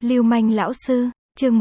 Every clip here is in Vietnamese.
Lưu manh lão sư, chương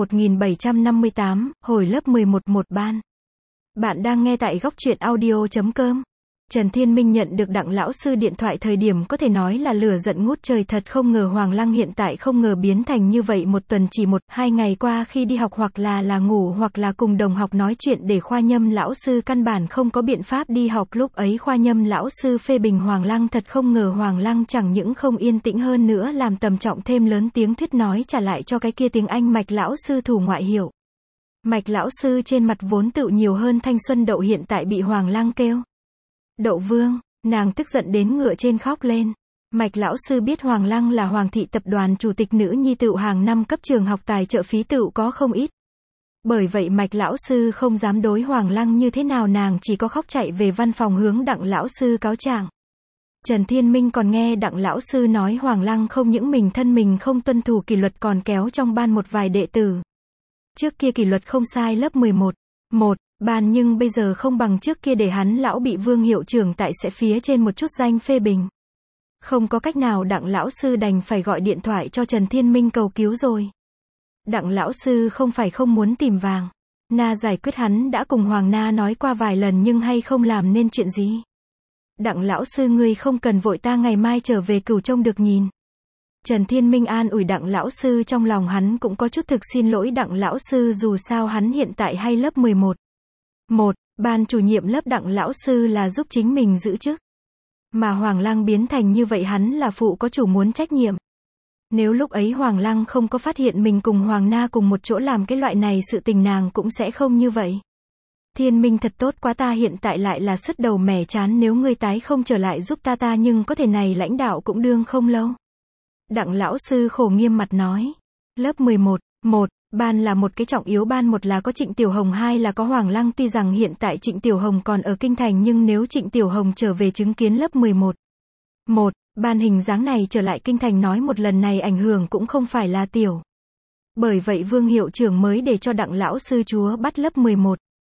1758, hồi lớp 11 một ban. Bạn đang nghe tại góc truyện audio.com. Trần Thiên Minh nhận được Đặng lão sư điện thoại thời điểm có thể nói là lửa giận ngút trời, thật không ngờ Hoàng Lăng hiện tại không ngờ biến thành như vậy. Một tuần chỉ 1-2 ngày qua khi đi học hoặc là ngủ hoặc là cùng đồng học nói chuyện để Khoa Nhâm lão sư căn bản không có biện pháp đi học. Lúc ấy Khoa Nhâm lão sư phê bình Hoàng Lăng, thật không ngờ Hoàng Lăng chẳng những không yên tĩnh hơn nữa làm tầm trọng thêm lớn tiếng thuyết nói trả lại cho cái kia tiếng Anh Mạch lão sư thủ ngoại hiệu. Mạch lão sư trên mặt vốn tựu nhiều hơn thanh xuân đậu, hiện tại bị Hoàng Lăng kêu Đậu Vương, nàng tức giận đến ngựa trên khóc lên. Mạch lão sư biết Hoàng Lăng là Hoàng thị tập đoàn chủ tịch nữ nhi, tựu hàng năm cấp trường học tài trợ phí tựu có không ít. Bởi vậy Mạch lão sư không dám đối Hoàng Lăng như thế nào, nàng chỉ có khóc chạy về văn phòng hướng Đặng lão sư cáo trạng. Trần Thiên Minh còn nghe Đặng lão sư nói Hoàng Lăng không những mình thân mình không tuân thủ kỷ luật còn kéo trong ban một vài đệ tử. Trước kia kỷ luật không sai lớp 11 ban, nhưng bây giờ không bằng trước kia, để hắn lão bị Vương hiệu trưởng tại sẽ phía trên một chút danh phê bình. Không có cách nào, Đặng lão sư đành phải gọi điện thoại cho Trần Thiên Minh cầu cứu rồi. Đặng lão sư không phải không muốn tìm Vàng Na giải quyết, hắn đã cùng Hoàng Na nói qua vài lần nhưng hay không làm nên chuyện gì. Đặng lão sư ngươi không cần vội, ta ngày mai trở về Cửu Trông được nhìn. Trần Thiên Minh an ủi Đặng lão sư, trong lòng hắn cũng có chút thực xin lỗi Đặng lão sư, dù sao hắn hiện tại hay lớp 11 ban chủ nhiệm lớp, Đặng lão sư là giúp chính mình giữ chức. Mà Hoàng Lăng biến thành như vậy, hắn là phụ có chủ muốn trách nhiệm. Nếu lúc ấy Hoàng Lăng không có phát hiện mình cùng Hoàng Na cùng một chỗ làm cái loại này sự tình, nàng cũng sẽ không như vậy. Thiên Minh thật tốt quá, ta hiện tại lại là sứt đầu mẻ chán, nếu ngươi tái không trở lại giúp ta nhưng có thể này lãnh đạo cũng đương không lâu. Đặng lão sư khổ nghiêm mặt nói. Lớp 11 ban là một cái trọng yếu ban, một là có Trịnh Tiểu Hồng, hai là có Hoàng Lăng. Tuy rằng hiện tại Trịnh Tiểu Hồng còn ở kinh thành, nhưng nếu Trịnh Tiểu Hồng trở về chứng kiến lớp 11 ban hình dáng này trở lại kinh thành, nói một lần này ảnh hưởng cũng không phải là tiểu. Bởi vậy Vương hiệu trưởng mới để cho Đặng lão sư chúa bắt lớp 11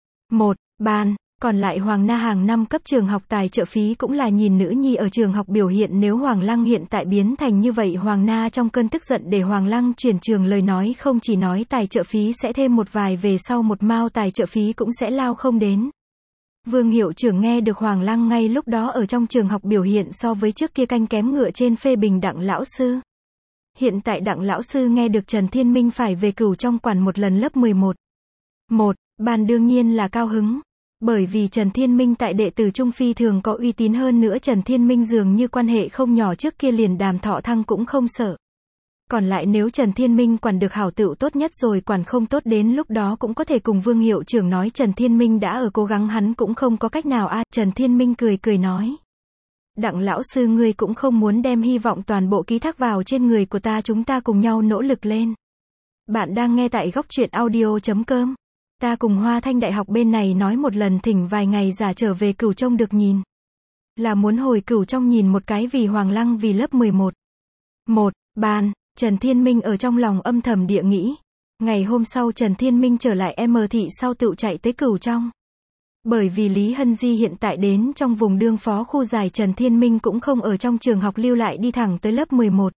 ban. Còn lại Hoàng Na hàng năm cấp trường học tài trợ phí cũng là nhìn nữ nhi ở trường học biểu hiện. Nếu Hoàng Lăng hiện tại biến thành như vậy, Hoàng Na trong cơn tức giận để Hoàng Lăng chuyển trường, lời nói không chỉ nói tài trợ phí sẽ thêm một vài, về sau một mao tài trợ phí cũng sẽ lao không đến. Vương hiệu trưởng nghe được Hoàng Lăng ngay lúc đó ở trong trường học biểu hiện so với trước kia canh kém, ngựa trên phê bình Đặng lão sư. Hiện tại Đặng lão sư nghe được Trần Thiên Minh phải về Cửu Trong quản một lần lớp 11 ban, đương nhiên là cao hứng. Bởi vì Trần Thiên Minh tại đệ tử trung phi thường có uy tín, hơn nữa Trần Thiên Minh dường như quan hệ không nhỏ, trước kia liền Đàm Thọ Thăng cũng không sợ. Còn lại nếu Trần Thiên Minh quản được hảo tựu tốt nhất rồi, quản không tốt đến lúc đó cũng có thể cùng Vương hiệu trưởng nói Trần Thiên Minh đã ở cố gắng, hắn cũng không có cách nào. Trần Thiên Minh cười nói. Đặng lão sư ngươi cũng không muốn đem hy vọng toàn bộ ký thác vào trên người của ta, chúng ta cùng nhau nỗ lực lên. Bạn đang nghe tại góc truyện audio.com. Ta cùng Hoa Thanh Đại học bên này nói một lần, thỉnh vài ngày giả trở về Cửu Trông được nhìn. Là muốn hồi Cửu Trông nhìn một cái, vì Hoàng Lăng, vì lớp 11 ban. Trần Thiên Minh ở trong lòng âm thầm địa nghĩ. Ngày hôm sau Trần Thiên Minh trở lại M thị sau tựu chạy tới Cửu Trong. Bởi vì Lý Hân Di hiện tại đến trong vùng đương phó khu giải, Trần Thiên Minh cũng không ở trong trường học lưu lại, đi thẳng tới lớp 11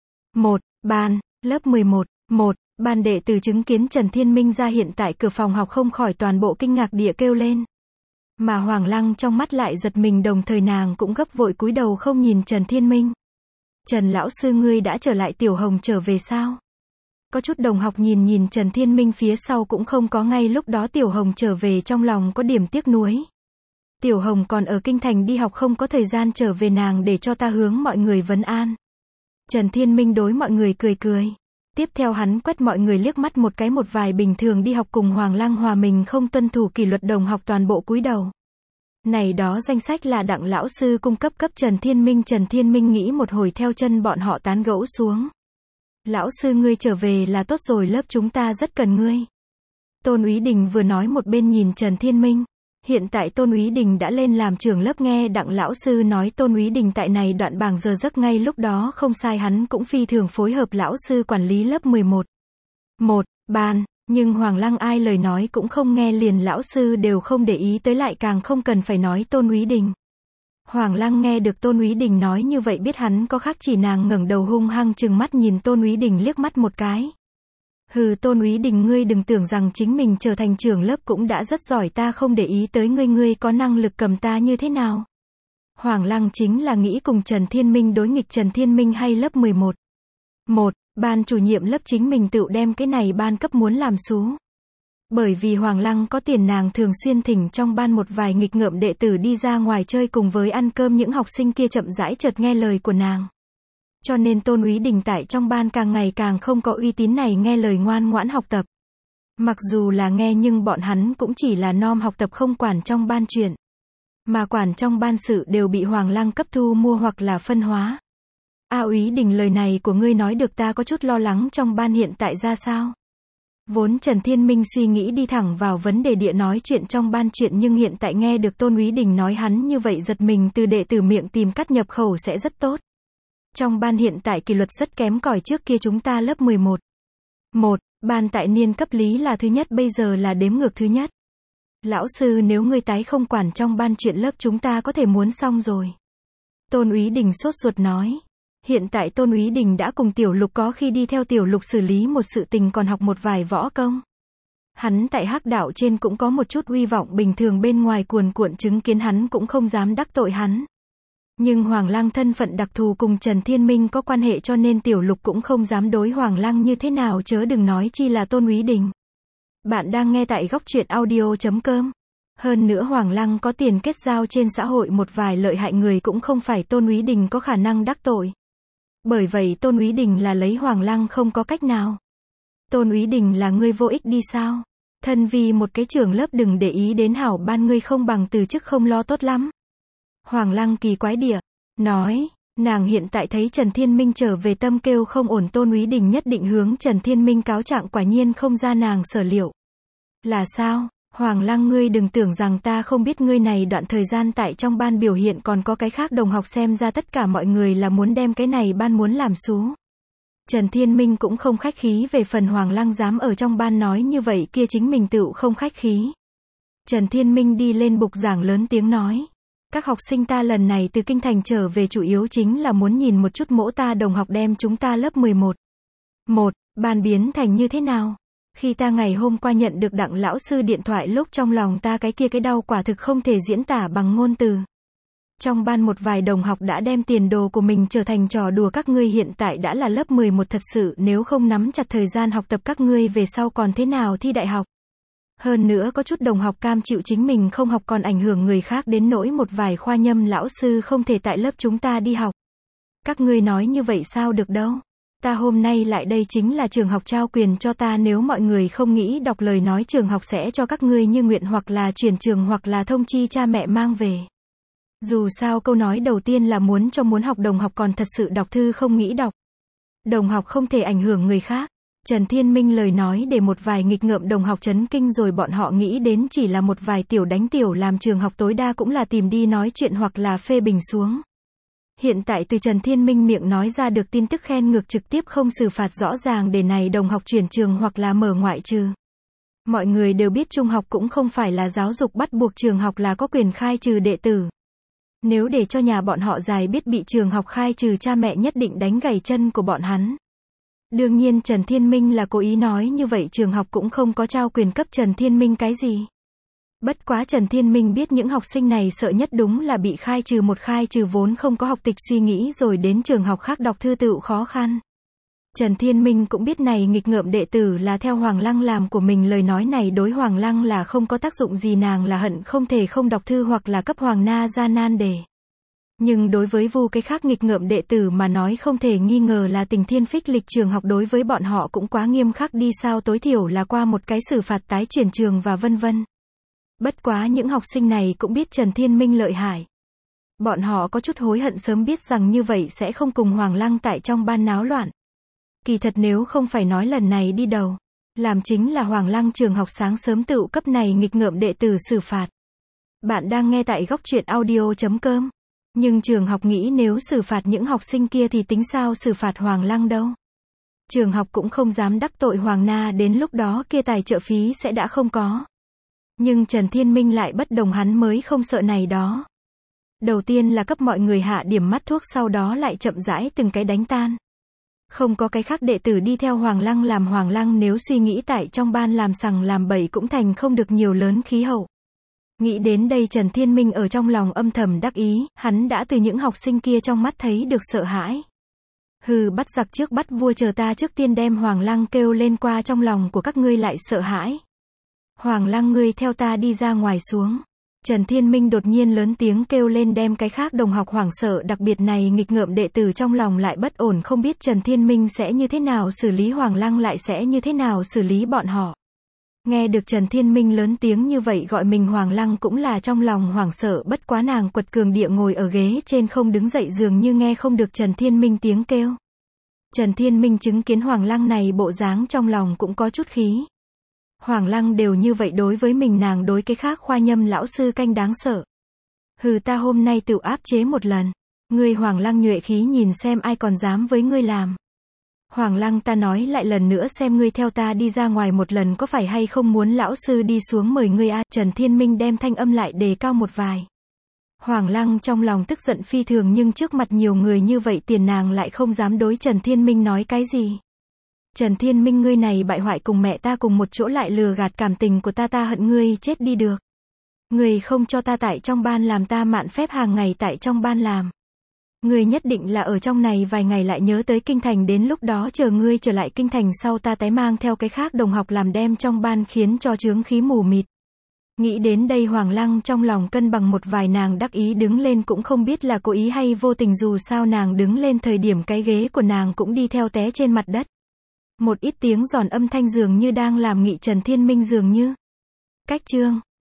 ban. Lớp 11 ban đệ tử chứng kiến Trần Thiên Minh ra hiện tại cửa phòng học không khỏi toàn bộ kinh ngạc địa kêu lên. Mà Hoàng Lăng trong mắt lại giật mình, đồng thời nàng cũng gấp vội cúi đầu không nhìn Trần Thiên Minh. Trần lão sư ngươi đã trở lại, Tiểu Hồng trở về sao? Có chút đồng học nhìn Trần Thiên Minh phía sau cũng không có ngay lúc đó Tiểu Hồng trở về, trong lòng có điểm tiếc nuối. Tiểu Hồng còn ở kinh thành đi học, không có thời gian trở về, nàng để cho ta hướng mọi người vấn an. Trần Thiên Minh đối mọi người cười. Tiếp theo hắn quét mọi người liếc mắt một cái, một vài bình thường đi học cùng Hoàng Lăng hòa mình không tuân thủ kỷ luật đồng học toàn bộ cúi đầu. Này đó danh sách là Đặng lão sư cung cấp cấp Trần Thiên Minh. Trần Thiên Minh nghĩ một hồi, theo chân bọn họ tán gẫu xuống. Lão sư ngươi trở về là tốt rồi, lớp chúng ta rất cần ngươi. Tôn Úy Đình vừa nói một bên nhìn Trần Thiên Minh. Hiện tại Tôn Úy Đình đã lên làm trưởng lớp, nghe Đặng lão sư nói Tôn Úy Đình tại này đoạn bảng giờ giấc ngay lúc đó không sai, hắn cũng phi thường phối hợp lão sư quản lý lớp 11 ban. Nhưng Hoàng Lăng ai lời nói cũng không nghe, liền lão sư đều không để ý tới, lại càng không cần phải nói Tôn Úy Đình. Hoàng Lăng nghe được Tôn Úy Đình nói như vậy biết hắn có khác chỉ, nàng ngẩng đầu hung hăng trừng mắt nhìn Tôn Úy Đình liếc mắt một cái. Hừ, Tôn Úy Đình, ngươi đừng tưởng rằng chính mình trở thành trưởng lớp cũng đã rất giỏi, ta không để ý tới ngươi, ngươi có năng lực cầm ta như thế nào? Hoàng Lăng chính là nghĩ cùng Trần Thiên Minh đối nghịch. Trần Thiên Minh hay lớp 11. Ban chủ nhiệm lớp chính mình tự đem cái này ban cấp muốn làm xú. Bởi vì Hoàng Lăng có tiền, nàng thường xuyên thỉnh trong ban một vài nghịch ngợm đệ tử đi ra ngoài chơi cùng với ăn cơm, những học sinh kia chậm rãi chợt nghe lời của nàng. Cho nên Tôn Úy Đình tại trong ban càng ngày càng không có uy tín, này nghe lời ngoan ngoãn học tập. Mặc dù là nghe nhưng bọn hắn cũng chỉ là nom học tập, không quản trong ban chuyện. Mà quản trong ban sự đều bị Hoàng Lăng cấp thu mua hoặc là phân hóa. Úy Đình, lời này của ngươi nói được, ta có chút lo lắng trong ban hiện tại ra sao. Vốn Trần Thiên Minh suy nghĩ đi thẳng vào vấn đề địa nói chuyện trong ban chuyện, nhưng hiện tại nghe được Tôn Úy Đình nói hắn như vậy, giật mình, từ đệ tử miệng tìm cắt nhập khẩu sẽ rất tốt. Trong ban hiện tại kỷ luật rất kém cỏi, trước kia chúng ta lớp 11. Ban tại niên cấp lý là thứ nhất, bây giờ là đếm ngược thứ nhất. Lão sư, nếu ngươi tái không quản trong ban chuyện lớp chúng ta có thể muốn xong rồi. Tôn Úy Đình sốt ruột nói. Hiện tại Tôn Úy Đình đã cùng Tiểu Lục có khi đi theo Tiểu Lục xử lý một sự tình, còn học một vài võ công. Hắn tại Hắc đạo trên cũng có một chút uy vọng, bình thường bên ngoài cuồn cuộn chứng kiến hắn cũng không dám đắc tội hắn. Nhưng Hoàng Lăng thân phận đặc thù cùng Trần Thiên Minh có quan hệ, cho nên Tiểu Lục cũng không dám đối Hoàng Lăng như thế nào, chớ đừng nói chi là Tôn Úy Đình. Bạn đang nghe tại góc truyện audio.com. Hơn nữa Hoàng Lăng có tiền kết giao trên xã hội một vài lợi hại người, cũng không phải Tôn Úy Đình có khả năng đắc tội. Bởi vậy Tôn Úy Đình là lấy Hoàng Lăng không có cách nào. Tôn Úy Đình, là ngươi vô ích đi sao? Thân vì một cái trưởng lớp đừng để ý đến hảo ban, ngươi không bằng từ chức không lo tốt lắm. Hoàng Lăng kỳ quái địa nói, nàng hiện tại thấy Trần Thiên Minh trở về tâm kêu không ổn, Tôn Úy Đình nhất định hướng Trần Thiên Minh cáo trạng, quả nhiên không ra nàng sở liệu. Là sao? Hoàng Lăng, ngươi đừng tưởng rằng ta không biết, ngươi này đoạn thời gian tại trong ban biểu hiện còn có cái khác đồng học xem ra tất cả mọi người là muốn đem cái này ban muốn làm xú. Trần Thiên Minh cũng không khách khí, về phần Hoàng Lăng dám ở trong ban nói như vậy kia chính mình tựu không khách khí. Trần Thiên Minh đi lên bục giảng lớn tiếng nói. Các học sinh, ta lần này từ kinh thành trở về chủ yếu chính là muốn nhìn một chút mỗ ta đồng học đem chúng ta lớp 11. Ban biến thành như thế nào. Khi ta ngày hôm qua nhận được Đặng lão sư điện thoại, lúc trong lòng ta cái đau quả thực không thể diễn tả bằng ngôn từ. Trong ban một vài đồng học đã đem tiền đồ của mình trở thành trò đùa, các ngươi hiện tại đã là lớp 11 thật sự, nếu không nắm chặt thời gian học tập các ngươi về sau còn thế nào thi đại học. Hơn nữa có chút đồng học cam chịu chính mình không học còn ảnh hưởng người khác, đến nỗi một vài khoa nhâm lão sư không thể tại lớp chúng ta đi học. Các ngươi nói như vậy sao được đâu. Ta hôm nay lại đây chính là trường học trao quyền cho ta, nếu mọi người không nghĩ đọc lời nói trường học sẽ cho các ngươi như nguyện, hoặc là chuyển trường hoặc là thông chi cha mẹ mang về. Dù sao câu nói đầu tiên là muốn học đồng học còn thật sự đọc thư không nghĩ đọc. Đồng học không thể ảnh hưởng người khác. Trần Thiên Minh lời nói để một vài nghịch ngợm đồng học chấn kinh rồi, bọn họ nghĩ đến chỉ là một vài tiểu đánh tiểu làm, trường học tối đa cũng là tìm đi nói chuyện hoặc là phê bình xuống. Hiện tại từ Trần Thiên Minh miệng nói ra được tin tức khen ngược trực tiếp không xử phạt rõ ràng để này đồng học chuyển trường hoặc là mở ngoại trừ. Mọi người đều biết trung học cũng không phải là giáo dục bắt buộc, trường học là có quyền khai trừ đệ tử. Nếu để cho nhà bọn họ dài biết bị trường học khai trừ, cha mẹ nhất định đánh gãy chân của bọn hắn. Đương nhiên Trần Thiên Minh là cố ý nói như vậy, trường học cũng không có trao quyền cấp Trần Thiên Minh cái gì. Bất quá Trần Thiên Minh biết những học sinh này sợ nhất đúng là bị khai trừ, một khai trừ vốn không có học tịch suy nghĩ rồi đến trường học khác đọc thư tựu khó khăn. Trần Thiên Minh cũng biết này nghịch ngợm đệ tử là theo Hoàng Lăng làm của mình, lời nói này đối Hoàng Lăng là không có tác dụng gì, nàng là hận không thể không đọc thư hoặc là cấp Hoàng Na ra nan đề. Nhưng đối với vu cái khác nghịch ngợm đệ tử mà nói, không thể nghi ngờ là tình thiên phích lịch, trường học đối với bọn họ cũng quá nghiêm khắc đi sao, tối thiểu là qua một cái xử phạt tái chuyển trường và vân vân. Bất quá những học sinh này cũng biết Trần Thiên Minh lợi hại. Bọn họ có chút hối hận sớm biết rằng như vậy sẽ không cùng Hoàng Lăng tại trong ban náo loạn. Kỳ thật nếu không phải nói lần này đi đầu làm chính là Hoàng Lăng, trường học sáng sớm tự cấp này nghịch ngợm đệ tử xử phạt. Bạn đang nghe tại góc truyện audio.com. Nhưng trường học nghĩ nếu xử phạt những học sinh kia thì tính sao xử phạt Hoàng Lăng đâu. Trường học cũng không dám đắc tội Hoàng Na, đến lúc đó kia tài trợ phí sẽ đã không có. Nhưng Trần Thiên Minh lại bất đồng, hắn mới không sợ này đó. Đầu tiên là cấp mọi người hạ điểm mắt thuốc, sau đó lại chậm rãi từng cái đánh tan. Không có cái khác đệ tử đi theo Hoàng Lăng làm Hoàng Lăng nếu suy nghĩ tại trong ban làm sằng làm bậy cũng thành không được nhiều lớn khí hậu. Nghĩ đến đây Trần Thiên Minh ở trong lòng âm thầm đắc ý, hắn đã từ những học sinh kia trong mắt thấy được sợ hãi. Hừ, bắt giặc trước bắt vua, chờ ta trước tiên đem Hoàng Lăng kêu lên, qua trong lòng của các ngươi lại sợ hãi. Hoàng Lăng, ngươi theo ta đi ra ngoài xuống. Trần Thiên Minh đột nhiên lớn tiếng kêu lên, đem cái khác đồng học hoảng sợ, đặc biệt này nghịch ngợm đệ tử trong lòng lại bất ổn, không biết Trần Thiên Minh sẽ như thế nào xử lý Hoàng Lăng, lại sẽ như thế nào xử lý bọn họ. Nghe được Trần Thiên Minh lớn tiếng như vậy gọi mình, Hoàng Lăng cũng là trong lòng hoảng sợ, bất quá nàng quật cường địa ngồi ở ghế trên không đứng dậy, dường như nghe không được Trần Thiên Minh tiếng kêu. Trần Thiên Minh chứng kiến Hoàng Lăng này bộ dáng trong lòng cũng có chút khí. Hoàng Lăng đều như vậy đối với mình, nàng đối cái khác khoa nhâm lão sư canh đáng sợ. Hừ, ta hôm nay tự áp chế một lần. Ngươi Hoàng Lăng nhuệ khí, nhìn xem ai còn dám với ngươi làm. Hoàng Lăng, ta nói lại lần nữa, xem ngươi theo ta đi ra ngoài một lần có phải hay không muốn lão sư đi xuống mời ngươi a? Trần Thiên Minh đem thanh âm lại đề cao một vài. Hoàng Lăng trong lòng tức giận phi thường, nhưng trước mặt nhiều người như vậy tiền nàng lại không dám đối Trần Thiên Minh nói cái gì. Trần Thiên Minh, ngươi này bại hoại, cùng mẹ ta cùng một chỗ lại lừa gạt cảm tình của ta, ta hận ngươi chết đi được. Ngươi không cho ta tại trong ban làm, ta mạn phép hàng ngày tại trong ban làm. Ngươi nhất định là ở trong này vài ngày lại nhớ tới kinh thành, đến lúc đó chờ ngươi trở lại kinh thành sau, ta tái mang theo cái khác đồng học làm, đem trong ban khiến cho chướng khí mù mịt. Nghĩ đến đây Hoàng Lăng trong lòng cân bằng một vài, nàng đắc ý đứng lên, cũng không biết là cố ý hay vô tình, dù sao nàng đứng lên thời điểm cái ghế của nàng cũng đi theo té trên mặt đất. Một ít tiếng giòn âm thanh dường như đang làm nghị Trần Thiên Minh dường như. Cách chương